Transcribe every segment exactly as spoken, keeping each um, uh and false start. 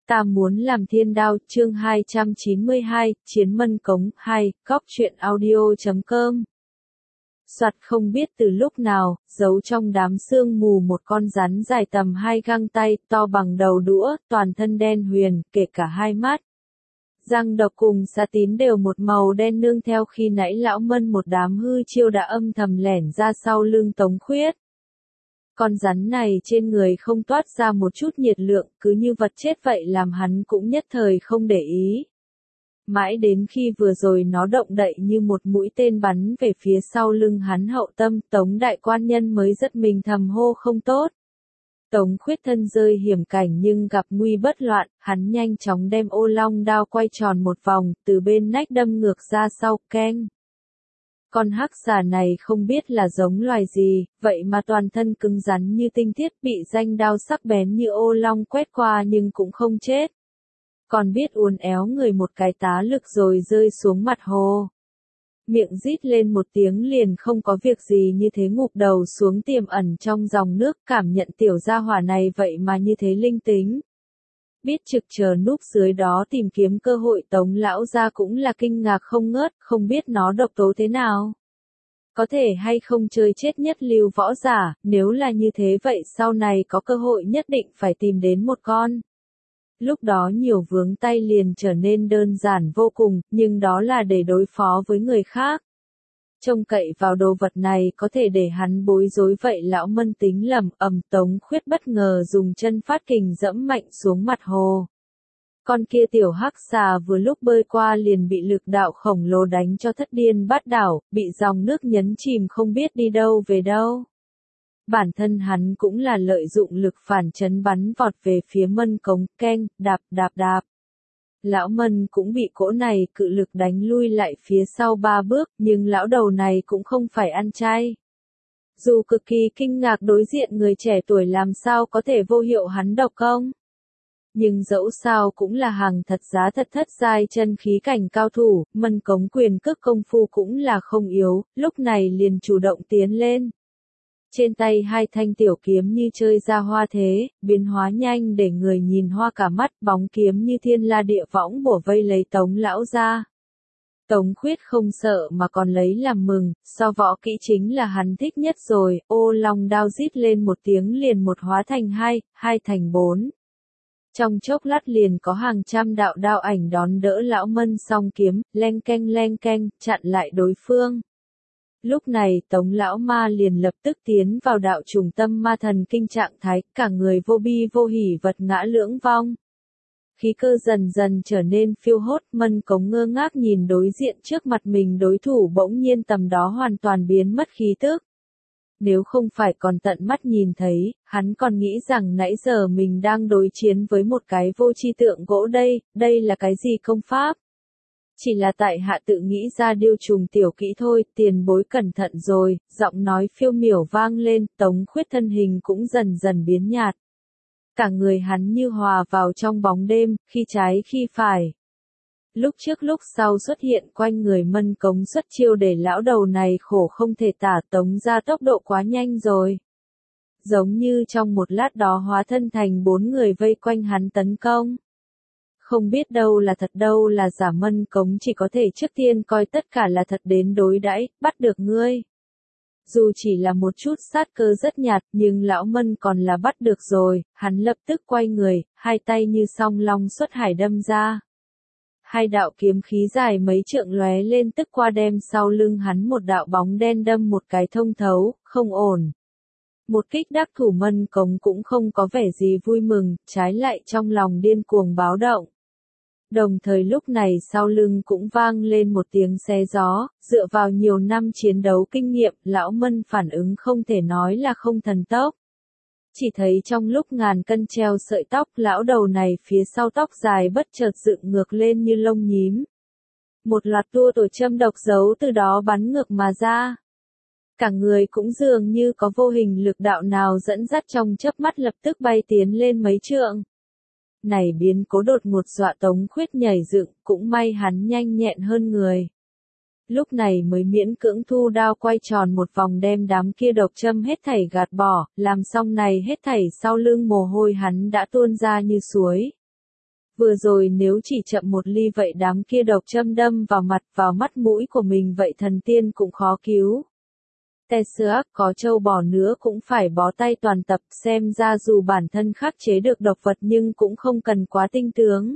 Ta muốn làm thiên đao, chương hai trăm chín mươi hai, Chiến Mân Cống, hai, góc truyện audio chấm com. Soạt không biết từ lúc nào, giấu trong đám sương mù một con rắn dài tầm hai găng tay, to bằng đầu đũa, toàn thân đen huyền, kể cả hai mắt. Răng độc cùng xà tín đều một màu đen nương theo khi nãy lão Mân một đám hư chiêu đã âm thầm lẻn ra sau lưng Tống Khuyết. Con rắn này trên người không toát ra một chút nhiệt lượng, cứ như vật chết vậy làm hắn cũng nhất thời không để ý. Mãi đến khi vừa rồi nó động đậy như một mũi tên bắn về phía sau lưng hắn hậu tâm, Tống đại quan nhân mới giật mình thầm hô không tốt. Tống Khuyết thân rơi hiểm cảnh nhưng gặp nguy bất loạn, hắn nhanh chóng đem ô long đao quay tròn một vòng, từ bên nách đâm ngược ra sau, keng. Con hắc xà này không biết là giống loài gì, vậy mà toàn thân cứng rắn như tinh thiết, bị danh đao sắc bén như ô long quét qua nhưng cũng không chết. Còn biết uốn éo người một cái tá lực rồi rơi xuống mặt hồ. Miệng rít lên một tiếng liền không có việc gì như thế ngụp đầu xuống tiềm ẩn trong dòng nước, cảm nhận tiểu gia hỏa này vậy mà như thế linh tính. Biết trực chờ núp dưới đó tìm kiếm cơ hội, Tống lão gia cũng là kinh ngạc không ngớt, không biết nó độc tố thế nào. Có thể hay không chơi chết nhất lưu võ giả, nếu là như thế vậy sau này có cơ hội nhất định phải tìm đến một con. Lúc đó nhiều vướng tay liền trở nên đơn giản vô cùng, nhưng đó là để đối phó với người khác. Trông cậy vào đồ vật này có thể để hắn bối rối vậy lão Mân tính lầm, ầm, Tống Khuyết bất ngờ dùng chân phát kình dẫm mạnh xuống mặt hồ. Con kia tiểu hắc xà vừa lúc bơi qua liền bị lực đạo khổng lồ đánh cho thất điên bát đảo, bị dòng nước nhấn chìm không biết đi đâu về đâu. Bản thân hắn cũng là lợi dụng lực phản chấn bắn vọt về phía Mân Cống, keng, đạp đạp đạp. Lão Mân cũng bị cỗ này cự lực đánh lui lại phía sau ba bước, nhưng lão đầu này cũng không phải ăn chay. Dù cực kỳ kinh ngạc đối diện người trẻ tuổi làm sao có thể vô hiệu hắn độc công. Nhưng dẫu sao cũng là hàng thật giá thật thất giai chân khí cảnh cao thủ, Mân Cống quyền cước công phu cũng là không yếu, lúc này liền chủ động tiến lên. Trên tay hai thanh tiểu kiếm như chơi ra hoa thế, biến hóa nhanh để người nhìn hoa cả mắt, bóng kiếm như thiên la địa võng bổ vây lấy Tống lão ra. Tống Khuyết không sợ mà còn lấy làm mừng, so võ kỹ chính là hắn thích nhất rồi, ô long đao rít lên một tiếng liền một hóa thành hai, hai thành bốn. Trong chốc lát liền có hàng trăm đạo đao ảnh đón đỡ lão Mân song kiếm, leng keng leng keng, chặn lại đối phương. Lúc này Tống lão ma liền lập tức tiến vào đạo trùng tâm ma thần kinh trạng thái, cả người vô bi vô hỉ vật ngã lưỡng vong. Khí cơ dần dần trở nên phiêu hốt, Mân Cống ngơ ngác nhìn đối diện trước mặt mình đối thủ bỗng nhiên tầm đó hoàn toàn biến mất khí tức. Nếu không phải còn tận mắt nhìn thấy, hắn còn nghĩ rằng nãy giờ mình đang đối chiến với một cái vô tri tượng gỗ đây, đây là cái gì công pháp? Chỉ là tại hạ tự nghĩ ra điêu trùng tiểu kỹ thôi, tiền bối cẩn thận rồi, giọng nói phiêu miểu vang lên, Tống Khuyết thân hình cũng dần dần biến nhạt. Cả người hắn như hòa vào trong bóng đêm, khi trái khi phải. Lúc trước lúc sau xuất hiện quanh người Mân Cống xuất chiêu để lão đầu này khổ không thể tả, Tống ra tốc độ quá nhanh rồi. Giống như trong một lát đó hóa thân thành bốn người vây quanh hắn tấn công. Không biết đâu là thật đâu là giả, Mân Cống chỉ có thể trước tiên coi tất cả là thật đến đối đãi, bắt được ngươi. Dù chỉ là một chút sát cơ rất nhạt, nhưng lão Mân còn là bắt được rồi, hắn lập tức quay người, hai tay như song long xuất hải đâm ra. Hai đạo kiếm khí dài mấy trượng lóe lên tức qua đem sau lưng hắn một đạo bóng đen đâm một cái thông thấu, không ổn. Một kích đắc thủ, Mân Cống cũng không có vẻ gì vui mừng, trái lại trong lòng điên cuồng báo động. Đồng thời lúc này sau lưng cũng vang lên một tiếng xé gió, dựa vào nhiều năm chiến đấu kinh nghiệm, lão Mân phản ứng không thể nói là không thần tốc. Chỉ thấy trong lúc ngàn cân treo sợi tóc, lão đầu này phía sau tóc dài bất chợt dựng ngược lên như lông nhím. Một loạt tua tổ châm độc dấu từ đó bắn ngược mà ra. Cả người cũng dường như có vô hình lực đạo nào dẫn dắt trong chớp mắt lập tức bay tiến lên mấy trượng. Này biến cố đột ngột dọa Tống Khuyết nhảy dựng, cũng may hắn nhanh nhẹn hơn người. Lúc này mới miễn cưỡng thu đao quay tròn một vòng đem đám kia độc châm hết thảy gạt bỏ, làm xong này hết thảy sau lưng mồ hôi hắn đã tuôn ra như suối. Vừa rồi nếu chỉ chậm một ly vậy đám kia độc châm đâm vào mặt vào mắt mũi của mình vậy thần tiên cũng khó cứu. Tesseak có trâu bò nữa cũng phải bó tay toàn tập, xem ra dù bản thân khắc chế được độc vật nhưng cũng không cần quá tinh tướng.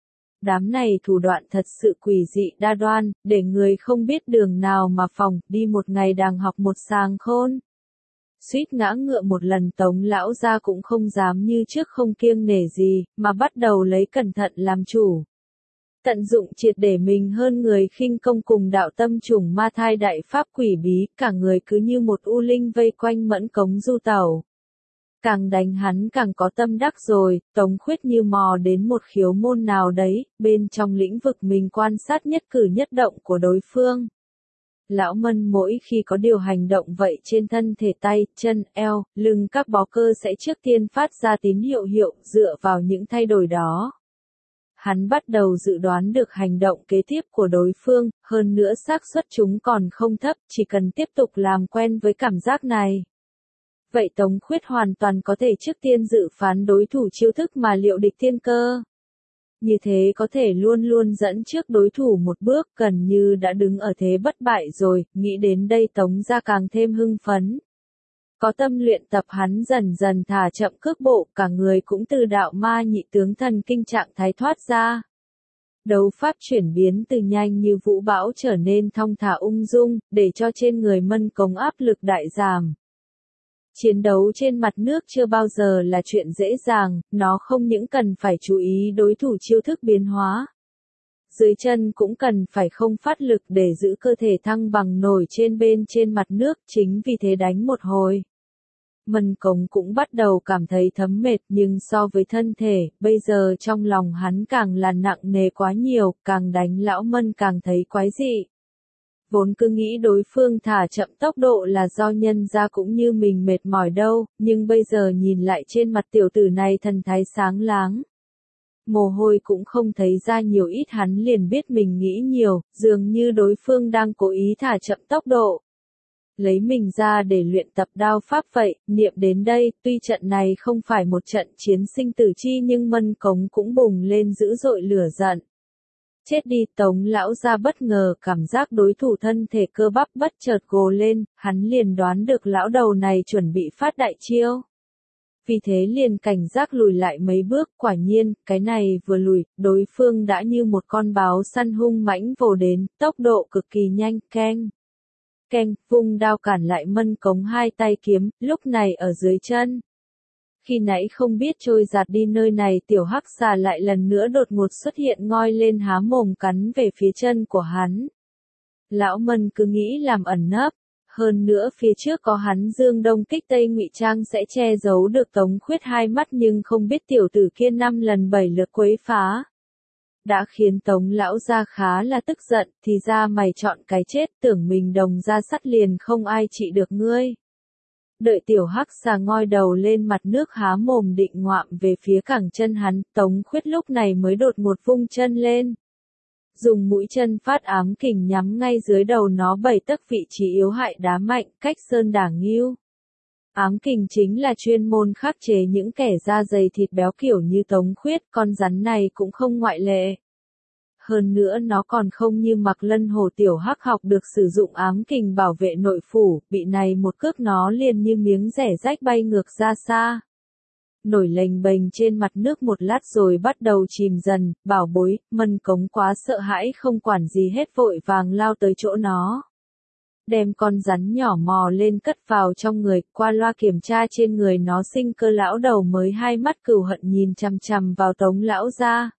Đám này thủ đoạn thật sự quỷ dị đa đoan, để người không biết đường nào mà phòng, đi một ngày đàng học một sàng khôn. Suýt ngã ngựa một lần Tống lão gia cũng không dám như trước không kiêng nể gì, mà bắt đầu lấy cẩn thận làm chủ. Tận dụng triệt để mình hơn người khinh công cùng đạo tâm trùng ma thai đại pháp quỷ bí, cả người cứ như một u linh vây quanh Mẫn Cống du tẩu. Càng đánh hắn càng có tâm đắc rồi, Tống Khuyết như mò đến một khiếu môn nào đấy, bên trong lĩnh vực mình quan sát nhất cử nhất động của đối phương. Lão Mân mỗi khi có điều hành động vậy trên thân thể tay, chân, eo, lưng các bó cơ sẽ trước tiên phát ra tín hiệu hiệu, dựa vào những thay đổi đó. Hắn bắt đầu dự đoán được hành động kế tiếp của đối phương, hơn nữa xác suất chúng còn không thấp, chỉ cần tiếp tục làm quen với cảm giác này. Vậy Tống Khuyết hoàn toàn có thể trước tiên dự phán đối thủ chiêu thức mà liệu địch thiên cơ. Như thế có thể luôn luôn dẫn trước đối thủ một bước, gần như đã đứng ở thế bất bại rồi, nghĩ đến đây Tống gia càng thêm hưng phấn. Có tâm luyện tập hắn dần dần thả chậm cước bộ, cả người cũng từ đạo ma nhị tướng thần kinh trạng thái thoát ra. Đấu pháp chuyển biến từ nhanh như vũ bão trở nên thong thả ung dung, để cho trên người Mân Cống áp lực đại giảm. Chiến đấu trên mặt nước chưa bao giờ là chuyện dễ dàng, nó không những cần phải chú ý đối thủ chiêu thức biến hóa. Dưới chân cũng cần phải không phát lực để giữ cơ thể thăng bằng nổi trên bên trên mặt nước, chính vì thế đánh một hồi. Mân Cống cũng bắt đầu cảm thấy thấm mệt nhưng so với thân thể, bây giờ trong lòng hắn càng là nặng nề quá nhiều, càng đánh lão Mân càng thấy quái dị. Vốn cứ nghĩ đối phương thả chậm tốc độ là do nhân ra cũng như mình mệt mỏi đâu, nhưng bây giờ nhìn lại trên mặt tiểu tử này thần thái sáng láng. Mồ hôi cũng không thấy ra nhiều ít hắn liền biết mình nghĩ nhiều, dường như đối phương đang cố ý thả chậm tốc độ. Lấy mình ra để luyện tập đao pháp vậy, niệm đến đây, tuy trận này không phải một trận chiến sinh tử chi nhưng Mân Cống cũng bùng lên dữ dội lửa giận. Chết đi, Tống lão gia bất ngờ cảm giác đối thủ thân thể cơ bắp bất chợt gồ lên, hắn liền đoán được lão đầu này chuẩn bị phát đại chiêu. Vì thế liền cảnh giác lùi lại mấy bước, quả nhiên, cái này vừa lùi, đối phương đã như một con báo săn hung mãnh vồ đến, tốc độ cực kỳ nhanh, keng. Keng, vung đao cản lại Mân Cống hai tay kiếm, lúc này ở dưới chân. Khi nãy không biết trôi giạt đi nơi này tiểu hắc xà lại lần nữa đột ngột xuất hiện ngoi lên há mồm cắn về phía chân của hắn. Lão Mân cứ nghĩ làm ẩn nấp, hơn nữa phía trước có hắn dương đông kích tây ngụy trang sẽ che giấu được Tống Khuyết hai mắt nhưng không biết tiểu tử kia năm lần bảy lượt quấy phá. Đã khiến Tống lão gia khá là tức giận, thì ra mày chọn cái chết, tưởng mình đồng ra sắt liền không ai trị được ngươi. Đợi tiểu hắc xà ngoi đầu lên mặt nước há mồm định ngoạm về phía cẳng chân hắn, Tống Khuyết lúc này mới đột ngột vung chân lên. Dùng mũi chân phát ám kình nhắm ngay dưới đầu nó bảy tấc vị trí yếu hại đá mạnh, cách sơn đả nghiêu. Ám kình chính là chuyên môn khắc chế những kẻ da dày thịt béo kiểu như Tống Khuyết, con rắn này cũng không ngoại lệ. Hơn nữa nó còn không như Mạc Lân Hồ tiểu hắc học được sử dụng ám kình bảo vệ nội phủ, bị này một cước nó liền như miếng rẻ rách bay ngược ra xa. Nổi lềnh bềnh trên mặt nước một lát rồi bắt đầu chìm dần, bảo bối, Mân Cống quá sợ hãi không quản gì hết vội vàng lao tới chỗ nó. Đem con rắn nhỏ mò lên cất vào trong người, qua loa kiểm tra trên người nó sinh cơ lão đầu mới hai mắt cừu hận nhìn chằm chằm vào Tống lão gia.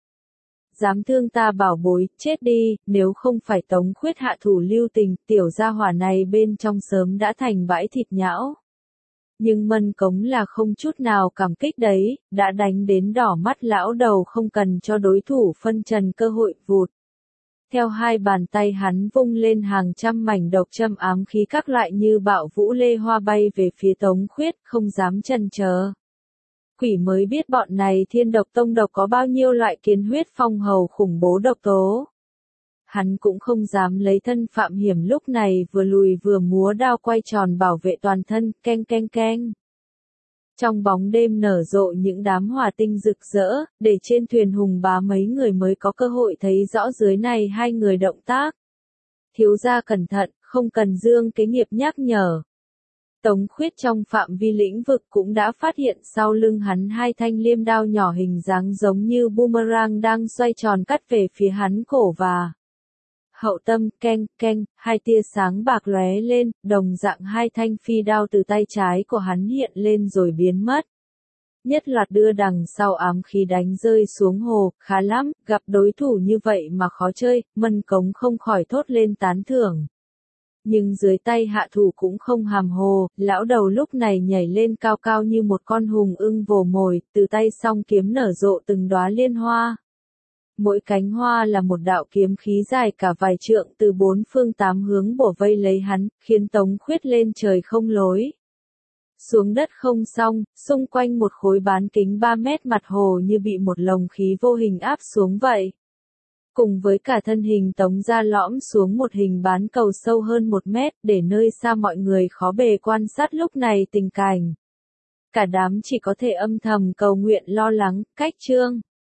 Dám thương ta bảo bối, chết đi, nếu không phải Tống Khuyết hạ thủ lưu tình, tiểu gia hỏa này bên trong sớm đã thành bãi thịt nhão. Nhưng Mân Cống là không chút nào cảm kích đấy, đã đánh đến đỏ mắt lão đầu không cần cho đối thủ phân trần cơ hội vụt. Theo hai bàn tay hắn vung lên hàng trăm mảnh độc châm ám khí các loại như bạo vũ lê hoa bay về phía Tống Khuyết, không dám chần chờ. Quỷ mới biết bọn này thiên độc tông độc có bao nhiêu loại kiến huyết phong hầu khủng bố độc tố. Hắn cũng không dám lấy thân phạm hiểm lúc này vừa lùi vừa múa đao quay tròn bảo vệ toàn thân, keng keng keng. Trong bóng đêm nở rộ những đám hỏa tinh rực rỡ, để trên thuyền Hùng Bá mấy người mới có cơ hội thấy rõ dưới này hai người động tác. Thiếu gia cẩn thận, không cần Dương Kế Nghiệp nhắc nhở. Tống Khuyết trong phạm vi lĩnh vực cũng đã phát hiện sau lưng hắn hai thanh liêm đao nhỏ hình dáng giống như boomerang đang xoay tròn cắt về phía hắn cổ và hậu tâm. Keng keng, hai tia sáng bạc lóe lên, đồng dạng hai thanh phi đao từ tay trái của hắn hiện lên rồi biến mất. Nhất loạt đưa đằng sau ám khí đánh rơi xuống hồ, khá lắm, gặp đối thủ như vậy mà khó chơi, Mân Cống không khỏi thốt lên tán thưởng. Nhưng dưới tay hạ thủ cũng không hàm hồ, lão đầu lúc này nhảy lên cao cao như một con hùng ưng vồ mồi, từ tay song kiếm nở rộ từng đóa liên hoa. Mỗi cánh hoa là một đạo kiếm khí dài cả vài trượng từ bốn phương tám hướng bổ vây lấy hắn, khiến Tống Khuyết lên trời không lối. Xuống đất không xong, xung quanh một khối bán kính ba mét mặt hồ như bị một lồng khí vô hình áp xuống vậy. Cùng với cả thân hình Tống ra lõm xuống một hình bán cầu sâu hơn một mét, để nơi xa mọi người khó bề quan sát lúc này tình cảnh. Cả đám chỉ có thể âm thầm cầu nguyện lo lắng, cách chương.